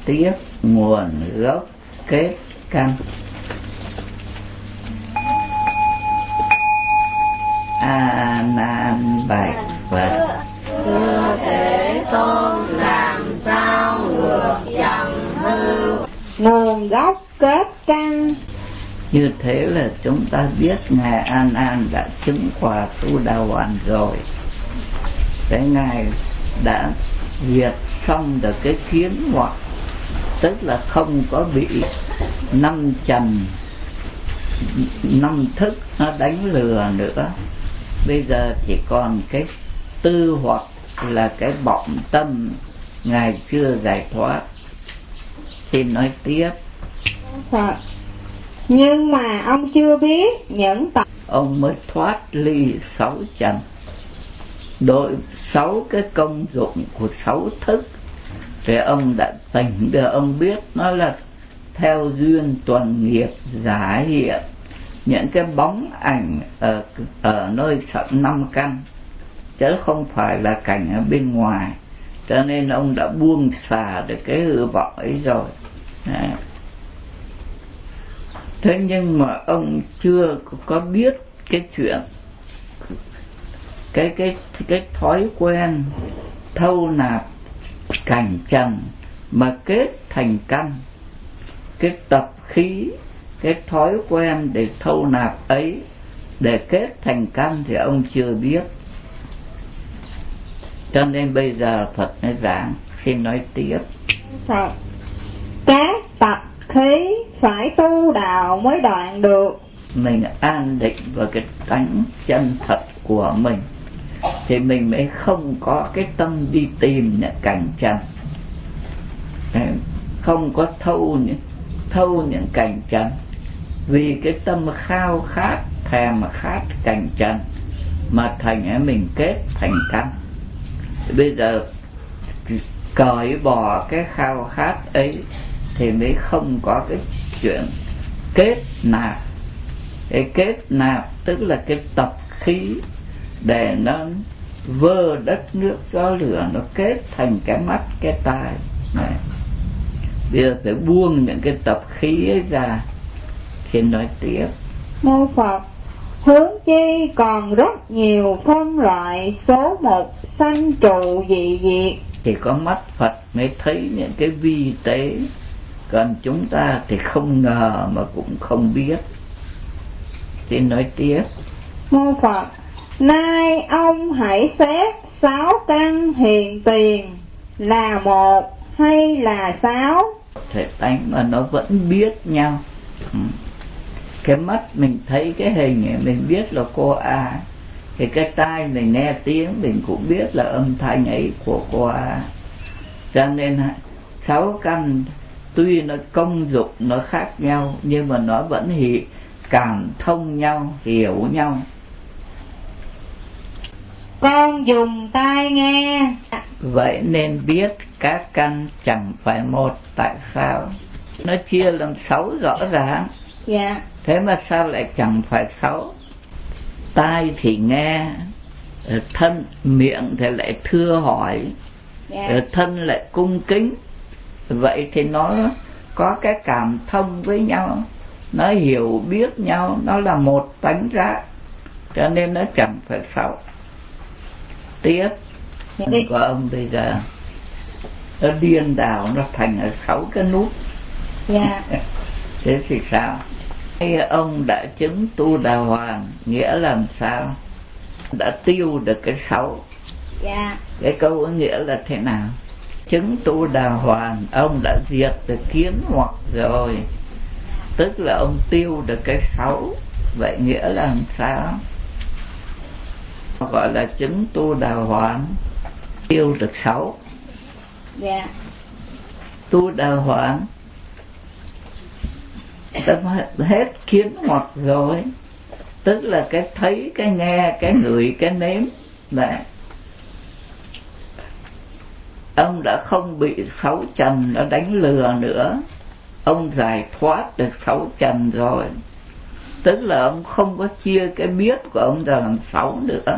Tiếp nguồn gốc kết căn. A Nan bạch Phật: Thưa Thế Tôn, làm sao ngược dòng hư? Nguồn gốc kết căn. Như thế là chúng ta biết Ngài A Nan đã chứng quả Tu Đà Hoàn rồi. Cái Ngài đã diệt xong được cái kiến hoặc, tức là không có bị năm trần năm thức nó đánh lừa nữa. Bây giờ chỉ còn cái tư hoặc là cái vọng tâm Ngài chưa giải thoát. Xin nói tiếp. Nhưng mà ông chưa biết những tập ông mới thoát ly sáu trần. Đối sáu cái công dụng của sáu thức thì ông đã tỉnh được. Ông biết nó là theo duyên tuần nghiệp giả hiện những cái bóng ảnh ở nơi năm căn, chứ không phải là cảnh ở bên ngoài. Cho nên ông đã buông xả được cái hư vọng ấy rồi. Đấy. Thế nhưng mà ông chưa có biết cái chuyện cái thói quen thâu nạp cảnh trần mà kết thành căn, cái tập khí, cái thói quen để thâu nạp ấy để kết thành căn thì ông chưa biết. Cho nên bây giờ Phật mới giảng. Xin nói tiếp. Các tập khí phải tu đạo mới đoạn được. Mình an định vào cái tánh chân thật của mình thì mình mới không có cái tâm đi tìm những cảnh trần, không có thâu những cảnh trần. Vì cái tâm khao khát thèm khát cảnh trần mà thành mình kết thành căn. Bây giờ cởi bỏ cái khao khát ấy thì mới không có cái chuyện kết nạp. Cái kết nạp tức là cái tập khí để nó vơ đất nước gió lửa, nó kết thành cái mắt cái tai này. Bây giờ phải buông những cái tập khí ấy ra. Xin nói tiếp. Mô Phật, hướng chi còn rất nhiều phân loại số một sanh trụ dị diệt. Thì có mắt Phật mới thấy những cái vi tế, còn chúng ta thì không ngờ mà cũng không biết. Xin nói tiếp. Mô Phật, nay ông hãy xét sáu căn hiền tiền là một hay là sáu? Thể tánh mà nó vẫn biết nhau. Cái mắt mình thấy cái hình này mình biết là cô A, thì cái tai mình nghe tiếng mình cũng biết là âm thanh ấy của cô A. Cho nên sáu căn tuy nó công dụng nó khác nhau nhưng mà nó vẫn cảm thông nhau, hiểu nhau. Con dùng tai nghe. Vậy nên biết các căn chẳng phải một. Tại sao? Nó chia làm sáu rõ ràng. Dạ. Thế mà sao lại chẳng phải sáu? Tai thì nghe, thân miệng thì lại thưa hỏi, thân lại cung kính. Vậy thì nó có cái cảm thông với nhau, nó hiểu biết nhau, nó là một tánh ra, cho nên nó chẳng phải sáu. Tiếp của ông bây giờ nó điên đảo, nó thành ở sáu cái nút. Thế thì sao? Ông đã chứng Tu Đà Hoàn nghĩa làm sao? Đã tiêu được cái sáu. Cái câu nghĩa là thế nào? Chứng Tu Đà Hoàn, ông đã diệt được kiến hoặc rồi, tức là ông tiêu được cái sáu. Vậy nghĩa là làm sao? Gọi là chứng Tu Đà Hoàn, tiêu được sáu. Tu Đà Hoàn tâm hết kiến hoặc rồi, tức là cái thấy, cái nghe, cái ngửi, cái nếm. Đấy. Ông đã không bị sáu trần nó đánh lừa nữa. Ông giải thoát được sáu trần rồi, tức là ông không có chia cái biết của ông ra làm sáu nữa.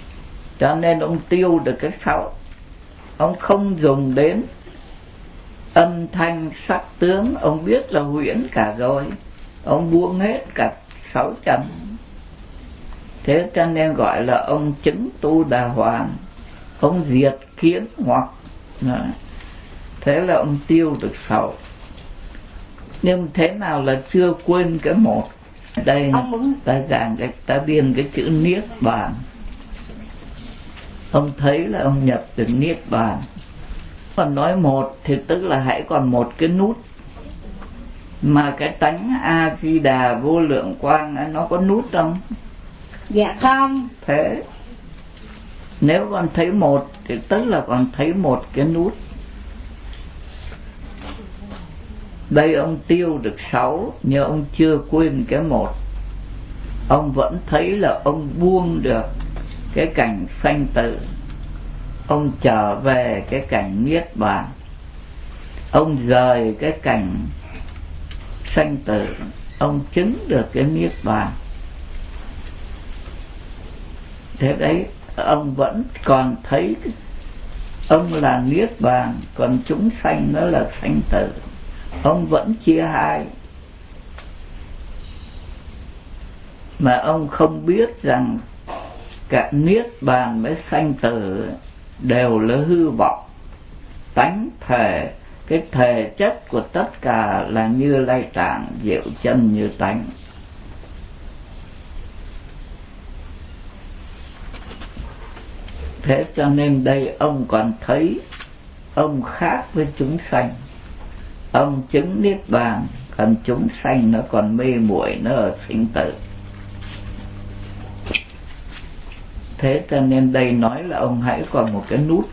Cho nên ông tiêu được cái sáu. Ông không dùng đến âm thanh sắc tướng ông biết là huyễn cả rồi, ông buông hết cả 6 trần. Thế cho nên gọi là ông chứng tu đà hoàn, ông diệt kiến hoặc. Thế là ông tiêu được 6. Nhưng thế nào là chưa quên cái 1? Đây ta giảng ta biên cái chữ niết bàn. Ông thấy là ông nhập được niết bàn. Còn nói 1 thì tức là hãy còn một cái nút. Mà cái tánh A Di Đà vô lượng quang nó có nút không? Dạ không. Thế nếu còn thấy 1 thì tức là còn thấy một cái nút. Đây ông tiêu được 6, nhưng ông chưa quên cái 1. Ông vẫn thấy là ông buông được cái cảnh sanh tử, ông trở về cái cảnh niết bàn, ông rời cái cảnh sanh tử, ông chứng được cái niết bàn. Thế đấy, ông vẫn còn thấy ông là niết bàn, còn chúng sanh nó là sanh tử. Ông vẫn chia hai, mà ông không biết rằng cả niết bàn với sanh tử đều là hư vọng. Tánh thể, cái thể chất của tất cả là Như Lai Tạng, diệu chân như tánh. Thế cho nên đây ông còn thấy ông khác với chúng sanh. Ông chứng niết bàn, còn chúng sanh nó còn mê muội, nó ở sinh tử. Thế cho nên đây nói là ông hãy còn một cái nút.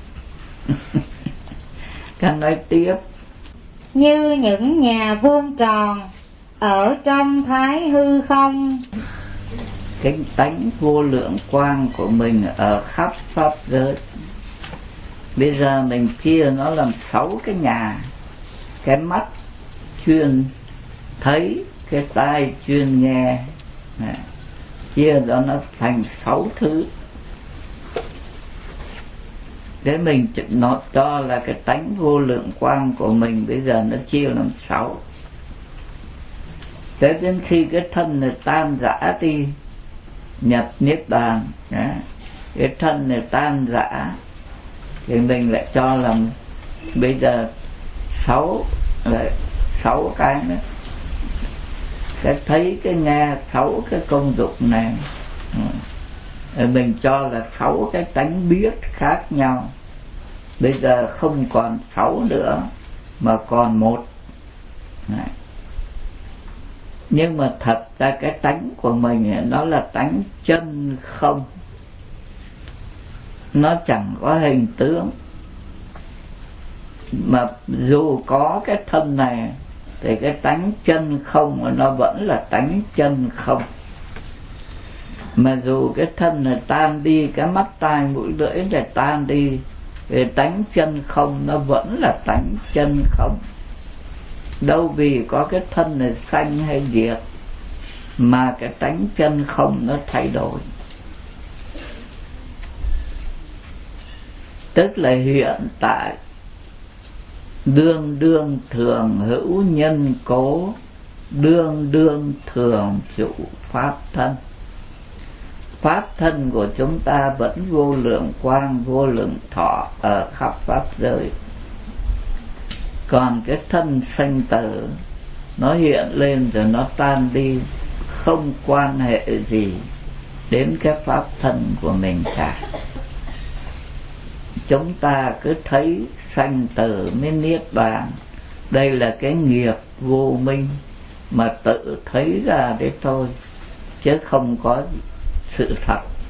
Các nói tiếp. Như những nhà vuông tròn ở trong thái hư không. Cái tánh vô lượng quang của mình ở khắp pháp giới. Bây giờ mình chia nó làm 6 cái nhà. Cái mắt chuyên thấy, cái tai chuyên nghe, chia cho nó thành 6 thứ. Để mình nó cho là cái tánh vô lượng quang của mình bây giờ nó chia làm 6. Thế đến khi cái thân này tan rã đi, nhập niết bàn, cái thân này tan rã thì mình lại cho làm bây giờ 6 cái nữa. Cái thấy, cái nghe, 6 cái công dụng này. Mình cho là 6 cái tánh biết khác nhau. Bây giờ không còn 6 nữa mà còn 1. Nhưng mà thật ra cái tánh của mình nó là tánh chân không, nó chẳng có hình tướng. Mà dù có cái thân này thì cái tánh chân không nó vẫn là tánh chân không. Mà dù cái thân này tan đi, cái mắt tai mũi lưỡi này tan đi, thì tánh chân không nó vẫn là tánh chân không. Đâu vì có cái thân này sanh hay diệt mà cái tánh chân không nó thay đổi. Tức là hiện tại đương đương thường hữu nhân cố, đương đương thường trụ pháp thân. Pháp thân của chúng ta vẫn vô lượng quang, vô lượng thọ ở khắp pháp giới. Còn cái thân sanh tử nó hiện lên rồi nó tan đi, không quan hệ gì đến cái pháp thân của mình cả. Chúng ta cứ thấy sanh tử mới niết bàn, đây là cái nghiệp vô minh mà tự thấy ra đấy thôi, chứ không có sự thật.